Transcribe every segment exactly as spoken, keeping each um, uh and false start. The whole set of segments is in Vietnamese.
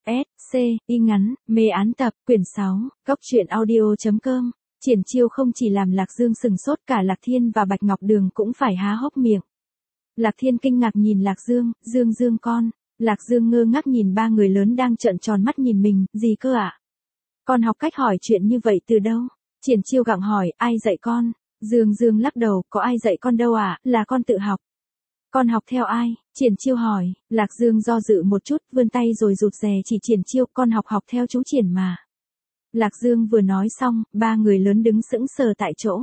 S, C, y ngắn, mê án tập, quyển sáu, góc truyện audio.com. Triển Chiêu không chỉ làm Lạc Dương sừng sốt, cả Lạc Thiên và Bạch Ngọc Đường cũng phải há hốc miệng. Lạc Thiên kinh ngạc nhìn Lạc Dương, Dương Dương con. Lạc Dương ngơ ngác nhìn ba người lớn đang trợn tròn mắt nhìn mình, gì cơ ạ? À? Con học cách hỏi chuyện như vậy từ đâu? Triển Chiêu gặng hỏi, ai dạy con? Dương Dương lắc đầu, có ai dạy con đâu ạ, à? Là con tự học. Con học theo ai? Triển Chiêu hỏi. Lạc Dương do dự một chút, vươn tay rồi rụt rè chỉ Triển Chiêu, con học học theo chú Triển mà. Lạc Dương vừa nói xong, ba người lớn đứng sững sờ tại chỗ.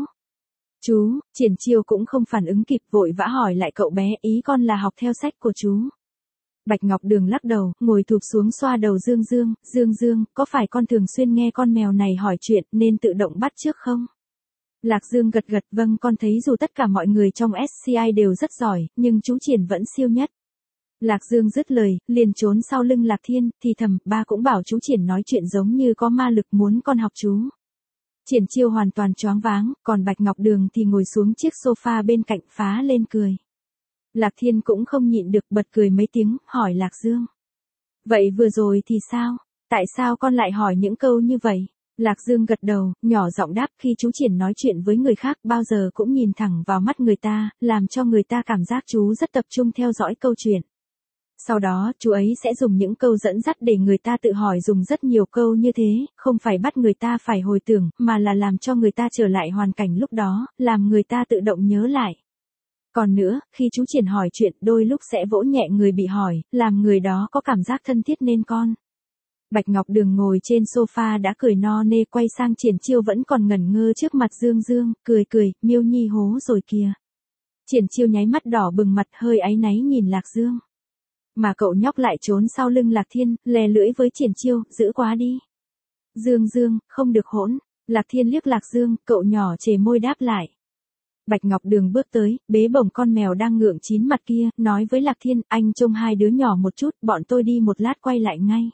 Chú, Triển Chiêu cũng không phản ứng kịp, vội vã hỏi lại cậu bé, ý con là học theo sách của chú. Bạch Ngọc Đường lắc đầu, ngồi thụp xuống xoa đầu Dương Dương, Dương Dương, có phải con thường xuyên nghe con mèo này hỏi chuyện nên tự động bắt chước không? Lạc Dương gật gật, vâng, con thấy dù tất cả mọi người trong ét xê i đều rất giỏi, nhưng chú Triển vẫn siêu nhất. Lạc Dương dứt lời, liền trốn sau lưng Lạc Thiên, thì thầm, ba cũng bảo chú Triển nói chuyện giống như có ma lực muốn con học chú. Triển Chiêu hoàn toàn choáng váng, còn Bạch Ngọc Đường thì ngồi xuống chiếc sofa bên cạnh phá lên cười. Lạc Thiên cũng không nhịn được bật cười mấy tiếng, hỏi Lạc Dương. Vậy vừa rồi thì sao? Tại sao con lại hỏi những câu như vậy? Lạc Dương gật đầu, nhỏ giọng đáp, khi chú Triển nói chuyện với người khác bao giờ cũng nhìn thẳng vào mắt người ta, làm cho người ta cảm giác chú rất tập trung theo dõi câu chuyện. Sau đó, chú ấy sẽ dùng những câu dẫn dắt để người ta tự hỏi, dùng rất nhiều câu như thế, không phải bắt người ta phải hồi tưởng, mà là làm cho người ta trở lại hoàn cảnh lúc đó, làm người ta tự động nhớ lại. Còn nữa, khi chú Triển hỏi chuyện, đôi lúc sẽ vỗ nhẹ người bị hỏi, làm người đó có cảm giác thân thiết nên con. Bạch Ngọc Đường ngồi trên sofa đã cười no nê, quay sang Triển Chiêu vẫn còn ngẩn ngơ trước mặt Dương Dương, cười cười, Miêu Nhi hố rồi kìa. Triển Chiêu nháy mắt đỏ bừng mặt, hơi áy náy nhìn Lạc Dương. Mà cậu nhóc lại trốn sau lưng Lạc Thiên, lè lưỡi với Triển Chiêu, giữ quá đi. Dương Dương, không được hỗn. Lạc Thiên liếc Lạc Dương, cậu nhỏ chề môi đáp lại. Bạch Ngọc Đường bước tới, bế bổng con mèo đang ngượng chín mặt kia, nói với Lạc Thiên, anh trông hai đứa nhỏ một chút, bọn tôi đi một lát quay lại ngay.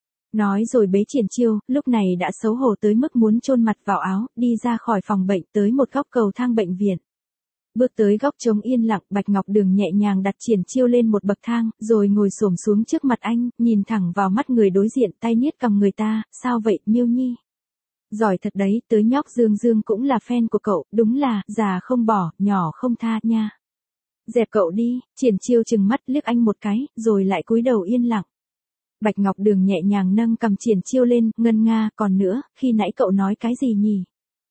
Nói rồi bế Triển Chiêu, lúc này đã xấu hổ tới mức muốn chôn mặt vào áo, đi ra khỏi phòng bệnh tới một góc cầu thang bệnh viện. Bước tới góc trống yên lặng, Bạch Ngọc Đường nhẹ nhàng đặt Triển Chiêu lên một bậc thang, rồi ngồi xổm xuống trước mặt anh, nhìn thẳng vào mắt người đối diện, tay niết cằm người ta, sao vậy, Miêu Nhi? Giỏi thật đấy, tới nhóc Dương Dương cũng là fan của cậu, đúng là, già không bỏ, nhỏ không tha nha. Dẹp cậu đi, Triển Chiêu trừng mắt liếc anh một cái, rồi lại cúi đầu yên lặng. Bạch Ngọc Đường nhẹ nhàng nâng cầm Triển Chiêu lên, ngân nga, còn nữa, khi nãy cậu nói cái gì nhỉ?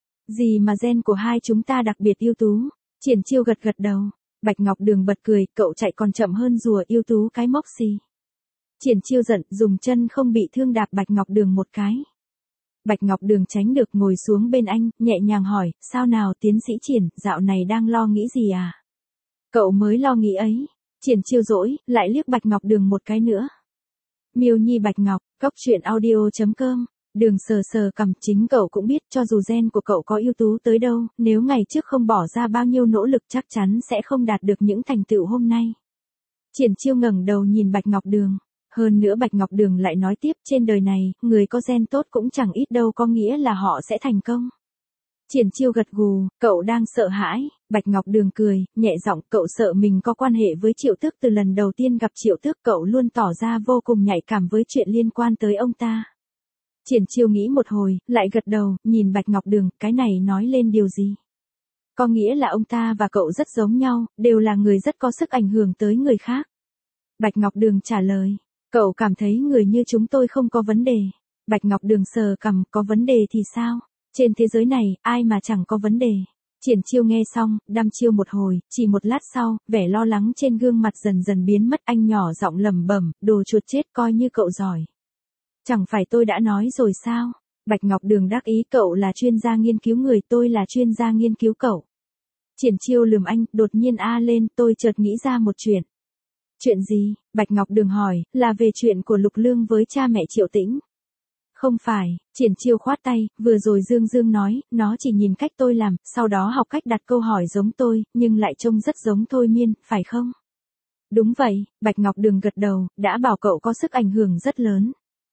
Gì mà gen của hai chúng ta đặc biệt ưu tú? Triển Chiêu gật gật đầu. Bạch Ngọc Đường bật cười, cậu chạy còn chậm hơn rùa ưu tú cái móc xì. Triển Chiêu giận, dùng chân không bị thương đạp Bạch Ngọc Đường một cái. Bạch Ngọc Đường tránh được, ngồi xuống bên anh, nhẹ nhàng hỏi, sao nào tiến sĩ Triển, dạo này đang lo nghĩ gì à? Cậu mới lo nghĩ ấy. Triển Chiêu dỗi, lại liếc Bạch Ngọc Đường một cái nữa. Miêu Nhi Bạch Ngọc, góc truyện audio.com. Đường sờ sờ cằm, chính cậu cũng biết, cho dù gen của cậu có ưu tú tới đâu, nếu ngày trước không bỏ ra bao nhiêu nỗ lực chắc chắn sẽ không đạt được những thành tựu hôm nay. Triển Chiêu ngẩng đầu nhìn Bạch Ngọc Đường. Hơn nữa Bạch Ngọc Đường lại nói tiếp, trên đời này, người có gen tốt cũng chẳng ít đâu, có nghĩa là họ sẽ thành công. Triển Chiêu gật gù, cậu đang sợ hãi. Bạch Ngọc Đường cười, nhẹ giọng, cậu sợ mình có quan hệ với Triệu Tước, từ lần đầu tiên gặp Triệu Tước cậu luôn tỏ ra vô cùng nhạy cảm với chuyện liên quan tới ông ta. Triển Chiêu nghĩ một hồi, lại gật đầu, nhìn Bạch Ngọc Đường, cái này nói lên điều gì? Có nghĩa là ông ta và cậu rất giống nhau, đều là người rất có sức ảnh hưởng tới người khác. Bạch Ngọc Đường trả lời, cậu cảm thấy người như chúng tôi không có vấn đề. Bạch Ngọc Đường sờ cằm, có vấn đề thì sao? Trên thế giới này, ai mà chẳng có vấn đề. Triển Chiêu nghe xong, đăm chiêu một hồi, chỉ một lát sau, vẻ lo lắng trên gương mặt dần dần biến mất, anh nhỏ giọng lẩm bẩm, đồ chuột chết, coi như cậu giỏi. Chẳng phải tôi đã nói rồi sao? Bạch Ngọc Đường đắc ý, cậu là chuyên gia nghiên cứu người, tôi là chuyên gia nghiên cứu cậu. Triển Chiêu lườm anh, đột nhiên a lên, tôi chợt nghĩ ra một chuyện. Chuyện gì? Bạch Ngọc Đường hỏi, là về chuyện của Lục Lương với cha mẹ Triệu Tĩnh. Không phải, Triển Chiêu khoát tay, vừa rồi Dương Dương nói, nó chỉ nhìn cách tôi làm, sau đó học cách đặt câu hỏi giống tôi, nhưng lại trông rất giống Thôi Miên, phải không? Đúng vậy, Bạch Ngọc Đường gật đầu, đã bảo cậu có sức ảnh hưởng rất lớn.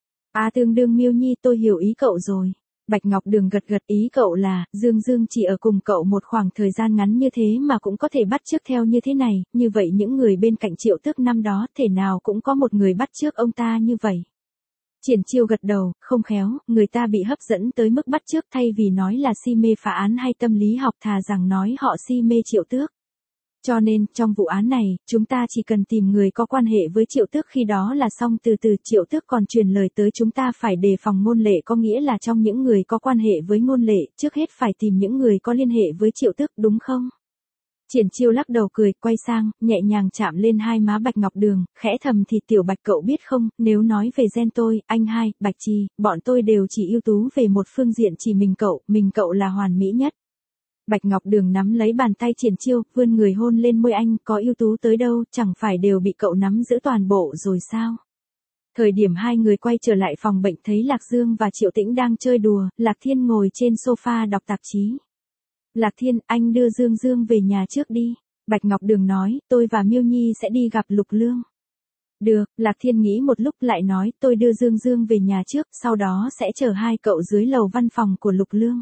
À tương đương Miêu Nhi, tôi hiểu ý cậu rồi. Bạch Ngọc Đường gật gật, ý cậu là, Dương Dương chỉ ở cùng cậu một khoảng thời gian ngắn như thế mà cũng có thể bắt chước theo như thế này, như vậy những người bên cạnh Triệu Tước năm đó, thể nào cũng có một người bắt chước ông ta như vậy. Triển Chiêu gật đầu, không khéo, người ta bị hấp dẫn tới mức bắt chước thay vì nói là si mê phá án hay tâm lý học thà rằng nói họ si mê Triệu Tước. Cho nên, trong vụ án này, chúng ta chỉ cần tìm người có quan hệ với Triệu Tước khi đó là xong. Từ từ Triệu Tước còn truyền lời tới chúng ta phải đề phòng Ngôn Lệ, có nghĩa là trong những người có quan hệ với Ngôn Lệ, trước hết phải tìm những người có liên hệ với Triệu Tước, đúng không? Triển Chiêu lắc đầu cười, quay sang, nhẹ nhàng chạm lên hai má Bạch Ngọc Đường, khẽ thầm thì tiểu Bạch cậu biết không, nếu nói về gen tôi, anh hai, Bạch Trì, bọn tôi đều chỉ ưu tú về một phương diện, chỉ mình cậu, mình cậu là hoàn mỹ nhất. Bạch Ngọc Đường nắm lấy bàn tay Triển Chiêu, vươn người hôn lên môi anh, có ưu tú tới đâu, chẳng phải đều bị cậu nắm giữ toàn bộ rồi sao? Thời điểm hai người quay trở lại phòng bệnh thấy Lạc Dương và Triệu Tĩnh đang chơi đùa, Lạc Thiên ngồi trên sofa đọc tạp chí. Lạc Thiên, anh đưa Dương Dương về nhà trước đi. Bạch Ngọc Đường nói, tôi và Miêu Nhi sẽ đi gặp Lục Lương. Được, Lạc Thiên nghĩ một lúc lại nói, tôi đưa Dương Dương về nhà trước, sau đó sẽ chở hai cậu dưới lầu văn phòng của Lục Lương.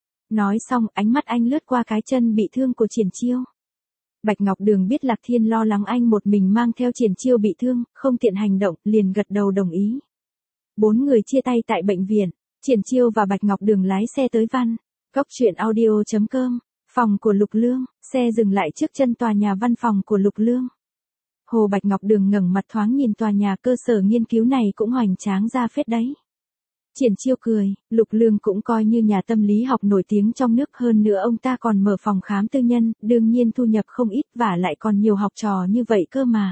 Nói xong, ánh mắt anh lướt qua cái chân bị thương của Triển Chiêu. Bạch Ngọc Đường biết Lạc Thiên lo lắng anh một mình mang theo Triển Chiêu bị thương, không tiện hành động, liền gật đầu đồng ý. Bốn người chia tay tại bệnh viện, Triển Chiêu và Bạch Ngọc Đường lái xe tới văn. Cốc truyện audio chấm com, phòng của Lục Lương, xe dừng lại trước chân tòa nhà văn phòng của Lục Lương. Hồ Bạch Ngọc Đường ngẩng mặt thoáng nhìn tòa nhà cơ sở nghiên cứu này cũng hoành tráng ra phết đấy. Triển Chiêu cười, Lục Lương cũng coi như nhà tâm lý học nổi tiếng trong nước, hơn nữa ông ta còn mở phòng khám tư nhân, đương nhiên thu nhập không ít và lại còn nhiều học trò như vậy cơ mà.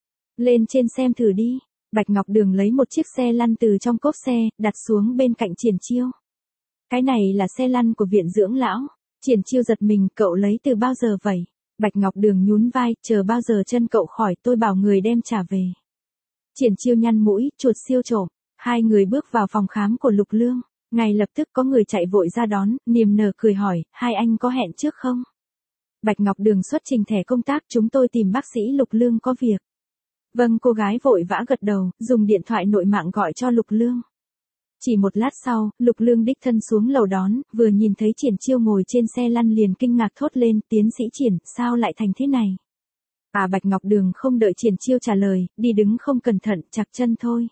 Lên trên xem thử đi. Bạch Ngọc Đường lấy một chiếc xe lăn từ trong cốp xe, đặt xuống bên cạnh Triển Chiêu. Cái này là xe lăn của viện dưỡng lão. Triển Chiêu giật mình, cậu lấy từ bao giờ vậy? Bạch Ngọc Đường nhún vai, chờ bao giờ chân cậu khỏi tôi bảo người đem trả về. Triển Chiêu nhăn mũi, chuột siêu trộm. Hai người bước vào phòng khám của Lục Lương. Ngay lập tức có người chạy vội ra đón, niềm nở cười hỏi, hai anh có hẹn trước không? Bạch Ngọc Đường xuất trình thẻ công tác, chúng tôi tìm bác sĩ Lục Lương có việc. Vâng, cô gái vội vã gật đầu, dùng điện thoại nội mạng gọi cho Lục Lương. Chỉ một lát sau, Lục Lương đích thân xuống lầu đón, vừa nhìn thấy Triển Chiêu ngồi trên xe lăn liền kinh ngạc thốt lên, tiến sĩ Triển, sao lại thành thế này? À, Bạch Ngọc Đường không đợi Triển Chiêu trả lời, đi đứng không cẩn thận, chạc chân thôi.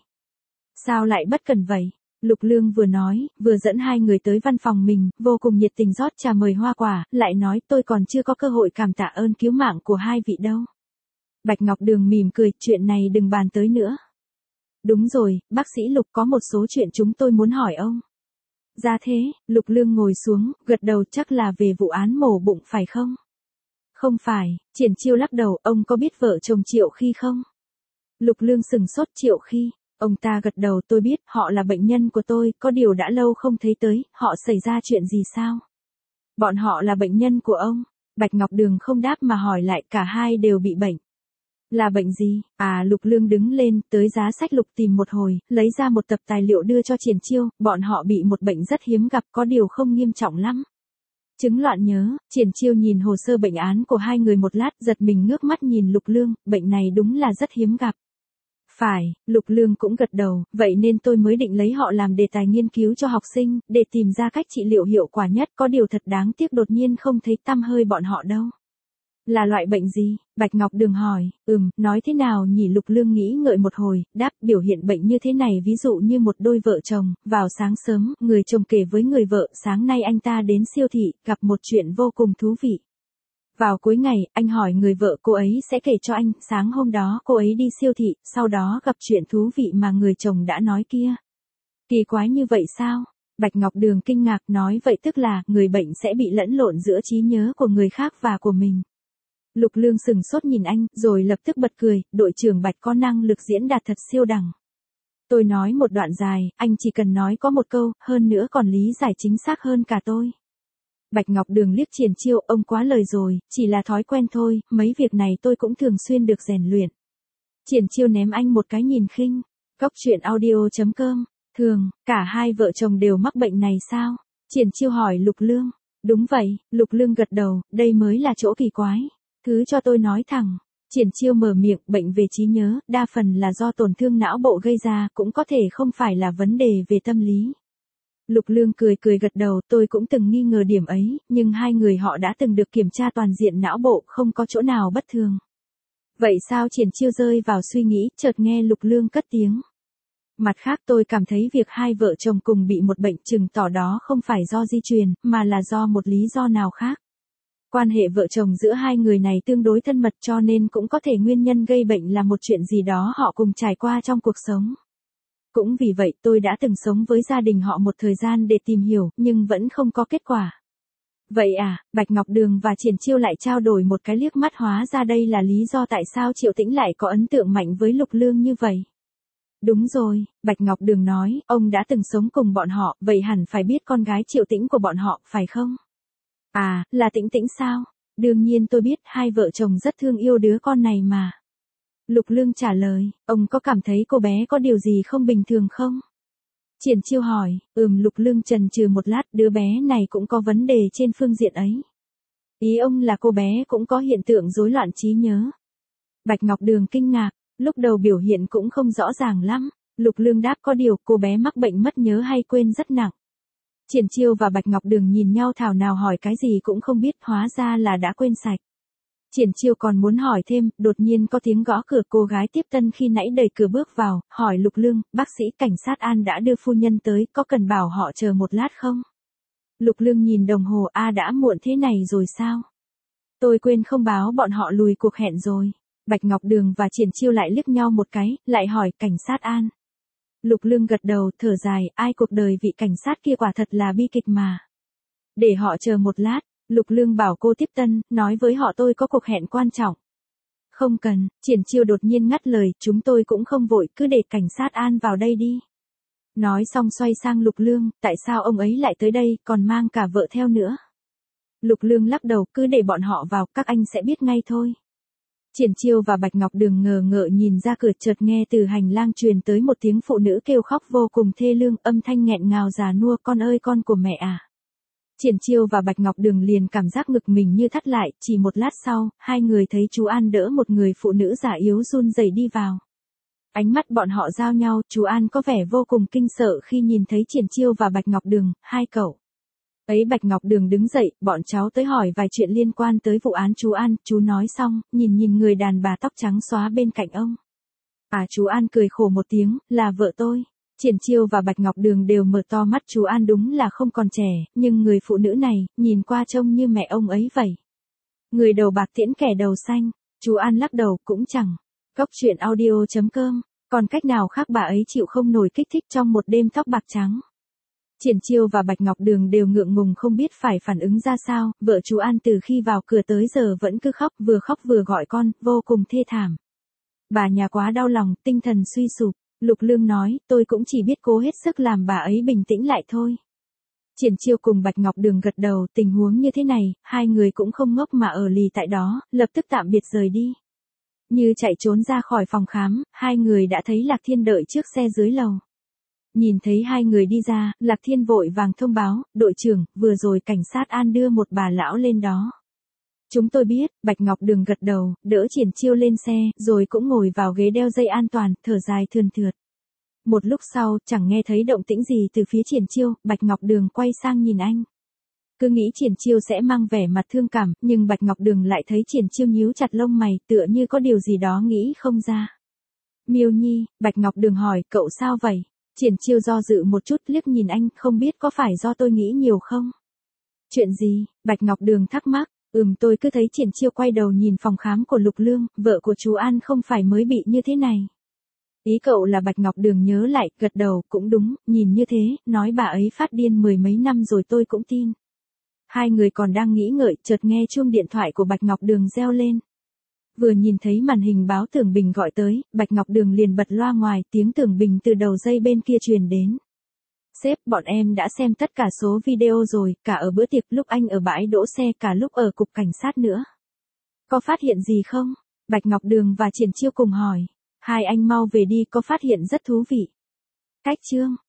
Sao lại bất cẩn vậy? Lục Lương vừa nói, vừa dẫn hai người tới văn phòng mình, vô cùng nhiệt tình rót trà mời hoa quả, lại nói tôi còn chưa có cơ hội cảm tạ ơn cứu mạng của hai vị đâu. Bạch Ngọc Đường mỉm cười, chuyện này đừng bàn tới nữa. Đúng rồi, bác sĩ Lục, có một số chuyện chúng tôi muốn hỏi ông. Ra thế, Lục Lương ngồi xuống, gật đầu, chắc là về vụ án mổ bụng phải không? Không phải, Triển Chiêu lắc đầu, ông có biết vợ chồng Triệu Khi không? Lục Lương sừng sốt, Triệu Khi. Ông ta gật đầu, tôi biết, họ là bệnh nhân của tôi, có điều đã lâu không thấy tới, họ xảy ra chuyện gì sao? Bọn họ là bệnh nhân của ông. Bạch Ngọc Đường không đáp mà hỏi lại, cả hai đều bị bệnh. Là bệnh gì? À, Lục Lương đứng lên, tới giá sách lục tìm một hồi, lấy ra một tập tài liệu đưa cho Triển Chiêu, bọn họ bị một bệnh rất hiếm gặp, có điều không nghiêm trọng lắm. Chứng loạn nhớ. Triển Chiêu nhìn hồ sơ bệnh án của hai người một lát, giật mình ngước mắt nhìn Lục Lương, bệnh này đúng là rất hiếm gặp. Phải, Lục Lương cũng gật đầu, vậy nên tôi mới định lấy họ làm đề tài nghiên cứu cho học sinh, để tìm ra cách trị liệu hiệu quả nhất, có điều thật đáng tiếc đột nhiên không thấy tăm hơi bọn họ đâu. Là loại bệnh gì? Bạch Ngọc Đường hỏi. Ừm, nói thế nào nhỉ? Lục Lương nghĩ ngợi một hồi, đáp, biểu hiện bệnh như thế này ví dụ như một đôi vợ chồng, vào sáng sớm, người chồng kể với người vợ, sáng nay anh ta đến siêu thị, gặp một chuyện vô cùng thú vị. Vào cuối ngày, anh hỏi người vợ, cô ấy sẽ kể cho anh, sáng hôm đó cô ấy đi siêu thị, sau đó gặp chuyện thú vị mà người chồng đã nói kia. Kỳ quái như vậy sao? Bạch Ngọc Đường kinh ngạc, nói vậy tức là, người bệnh sẽ bị lẫn lộn giữa trí nhớ của người khác và của mình. Lục Lương sừng sốt nhìn anh, rồi lập tức bật cười, đội trưởng Bạch có năng lực diễn đạt thật siêu đẳng. Tôi nói một đoạn dài, anh chỉ cần nói có một câu, hơn nữa còn lý giải chính xác hơn cả tôi. Bạch Ngọc Đường liếc Triển Chiêu, ông quá lời rồi, chỉ là thói quen thôi, mấy việc này tôi cũng thường xuyên được rèn luyện. Triển Chiêu ném anh một cái nhìn khinh. Cốc truyện audio chấm com, thường, cả hai vợ chồng đều mắc bệnh này sao? Triển Chiêu hỏi Lục Lương. Đúng vậy, Lục Lương gật đầu, đây mới là chỗ kỳ quái. Cứ cho tôi nói thẳng. Triển Chiêu mở miệng, bệnh về trí nhớ, đa phần là do tổn thương não bộ gây ra, cũng có thể không phải là vấn đề về tâm lý. Lục Lương cười cười gật đầu, tôi cũng từng nghi ngờ điểm ấy, nhưng hai người họ đã từng được kiểm tra toàn diện não bộ, không có chỗ nào bất thường. Vậy sao? Triển Chiêu rơi vào suy nghĩ, chợt nghe Lục Lương cất tiếng. Mặt khác tôi cảm thấy việc hai vợ chồng cùng bị một bệnh chừng tỏ đó không phải do di truyền, mà là do một lý do nào khác. Quan hệ vợ chồng giữa hai người này tương đối thân mật cho nên cũng có thể nguyên nhân gây bệnh là một chuyện gì đó họ cùng trải qua trong cuộc sống. Cũng vì vậy tôi đã từng sống với gia đình họ một thời gian để tìm hiểu, nhưng vẫn không có kết quả. Vậy à, Bạch Ngọc Đường và Triển Chiêu lại trao đổi một cái liếc mắt, hóa ra đây là lý do tại sao Triệu Tĩnh lại có ấn tượng mạnh với Lục Lương như vậy. Đúng rồi, Bạch Ngọc Đường nói, ông đã từng sống cùng bọn họ, vậy hẳn phải biết con gái Triệu Tĩnh của bọn họ, phải không? À, là Tĩnh Tĩnh sao? Đương nhiên tôi biết, hai vợ chồng rất thương yêu đứa con này mà. Lục Lương trả lời, ông có cảm thấy cô bé có điều gì không bình thường không? Triển Chiêu hỏi, ừm Lục Lương chần chừ một lát, đứa bé này cũng có vấn đề trên phương diện ấy. Ý ông là cô bé cũng có hiện tượng rối loạn trí nhớ. Bạch Ngọc Đường kinh ngạc, lúc đầu biểu hiện cũng không rõ ràng lắm. Lục Lương đáp có điều cô bé mắc bệnh mất nhớ hay quên rất nặng. Triển Chiêu và Bạch Ngọc Đường nhìn nhau thảo nào hỏi cái gì cũng không biết, hóa ra là đã quên sạch. Triển Chiêu còn muốn hỏi thêm, đột nhiên có tiếng gõ cửa, cô gái tiếp tân khi nãy đẩy cửa bước vào, hỏi Lục Lương, bác sĩ cảnh sát An đã đưa phu nhân tới, có cần bảo họ chờ một lát không? Lục Lương nhìn đồng hồ, a đã muộn thế này rồi sao? Tôi quên không báo bọn họ lùi cuộc hẹn rồi. Bạch Ngọc Đường và Triển Chiêu lại liếc nhau một cái, lại hỏi cảnh sát An. Lục Lương gật đầu, thở dài, ai cuộc đời vị cảnh sát kia quả thật là bi kịch mà. Để họ chờ một lát. Lục Lương bảo cô tiếp tân, nói với họ tôi có cuộc hẹn quan trọng. Không cần, Triển Chiêu đột nhiên ngắt lời, chúng tôi cũng không vội, cứ để cảnh sát An vào đây đi. Nói xong xoay sang Lục Lương, tại sao ông ấy lại tới đây, còn mang cả vợ theo nữa? Lục Lương lắc đầu, cứ để bọn họ vào, các anh sẽ biết ngay thôi. Triển Chiêu và Bạch Ngọc Đường ngờ ngợ nhìn ra cửa, chợt nghe từ hành lang truyền tới một tiếng phụ nữ kêu khóc vô cùng thê lương, âm thanh nghẹn ngào già nua, con ơi con của mẹ à. Triển Chiêu và Bạch Ngọc Đường liền cảm giác ngực mình như thắt lại, chỉ một lát sau, hai người thấy chú An đỡ một người phụ nữ già yếu run rẩy đi vào. Ánh mắt bọn họ giao nhau, chú An có vẻ vô cùng kinh sợ khi nhìn thấy Triển Chiêu và Bạch Ngọc Đường, hai cậu. Ấy Bạch Ngọc Đường đứng dậy, bọn cháu tới hỏi vài chuyện liên quan tới vụ án chú An, chú nói xong, nhìn nhìn người đàn bà tóc trắng xóa bên cạnh ông. À chú An cười khổ một tiếng, là vợ tôi. Triển Chiêu và Bạch Ngọc Đường đều mở to mắt, chú An đúng là không còn trẻ, nhưng người phụ nữ này, nhìn qua trông như mẹ ông ấy vậy. Người đầu bạc tiễn kẻ đầu xanh, chú An lắc đầu, cũng chẳng. Cốc truyện audio chấm com, còn cách nào khác bà ấy chịu không nổi kích thích trong một đêm tóc bạc trắng. Triển Chiêu và Bạch Ngọc Đường đều ngượng ngùng không biết phải phản ứng ra sao, vợ chú An từ khi vào cửa tới giờ vẫn cứ khóc, vừa khóc vừa gọi con, vô cùng thê thảm. Bà nhà quá đau lòng, tinh thần suy sụp. Lục Lương nói, tôi cũng chỉ biết cố hết sức làm bà ấy bình tĩnh lại thôi. Triển Chiêu cùng Bạch Ngọc Đường gật đầu, tình huống như thế này, hai người cũng không ngốc mà ở lì tại đó, lập tức tạm biệt rời đi. Như chạy trốn ra khỏi phòng khám, hai người đã thấy Lạc Thiên đợi trước xe dưới lầu. Nhìn thấy hai người đi ra, Lạc Thiên vội vàng thông báo, đội trưởng, vừa rồi cảnh sát An đưa một bà lão lên đó. Chúng tôi biết, Bạch Ngọc Đường gật đầu, đỡ Triển Chiêu lên xe, rồi cũng ngồi vào ghế đeo dây an toàn, thở dài thườn thượt. Một lúc sau, chẳng nghe thấy động tĩnh gì từ phía Triển Chiêu, Bạch Ngọc Đường quay sang nhìn anh. Cứ nghĩ Triển Chiêu sẽ mang vẻ mặt thương cảm, nhưng Bạch Ngọc Đường lại thấy Triển Chiêu nhíu chặt lông mày, tựa như có điều gì đó nghĩ không ra. Miêu Nhi, Bạch Ngọc Đường hỏi, cậu sao vậy? Triển Chiêu do dự một chút, liếc nhìn anh, không biết có phải do tôi nghĩ nhiều không? Chuyện gì? Bạch Ngọc Đường thắc mắc. Ừm tôi cứ thấy Triển Chiêu quay đầu nhìn phòng khám của Lục Lương, vợ của chú An không phải mới bị như thế này. Ý cậu là Bạch Ngọc Đường nhớ lại, gật đầu, cũng đúng, nhìn như thế, nói bà ấy phát điên mười mấy năm rồi tôi cũng tin. Hai người còn đang nghĩ ngợi, chợt nghe chuông điện thoại của Bạch Ngọc Đường reo lên. Vừa nhìn thấy màn hình báo Tưởng Bình gọi tới, Bạch Ngọc Đường liền bật loa ngoài, tiếng Tưởng Bình từ đầu dây bên kia truyền đến. Sếp, bọn em đã xem tất cả số video rồi, cả ở bữa tiệc, lúc anh ở bãi đỗ xe, cả lúc ở cục cảnh sát nữa. Có phát hiện gì không? Bạch Ngọc Đường và Triển Chiêu cùng hỏi. Hai anh mau về đi, có phát hiện rất thú vị. Cách chương.